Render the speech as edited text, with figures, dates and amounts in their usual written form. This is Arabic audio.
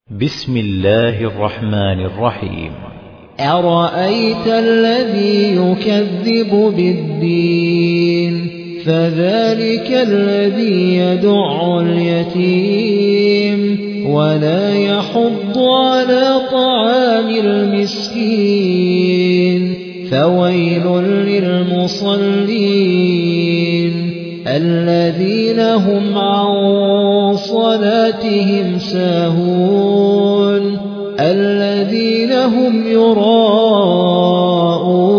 بسم الله الرحمن الرحيم. أرأيت الذي يكذب بالدين فذلك الذي يدع اليتيم ولا يحض على طعام المسكين فويل للمصلين الذين هم عن صلاتهم ساهون الذين هم يراءون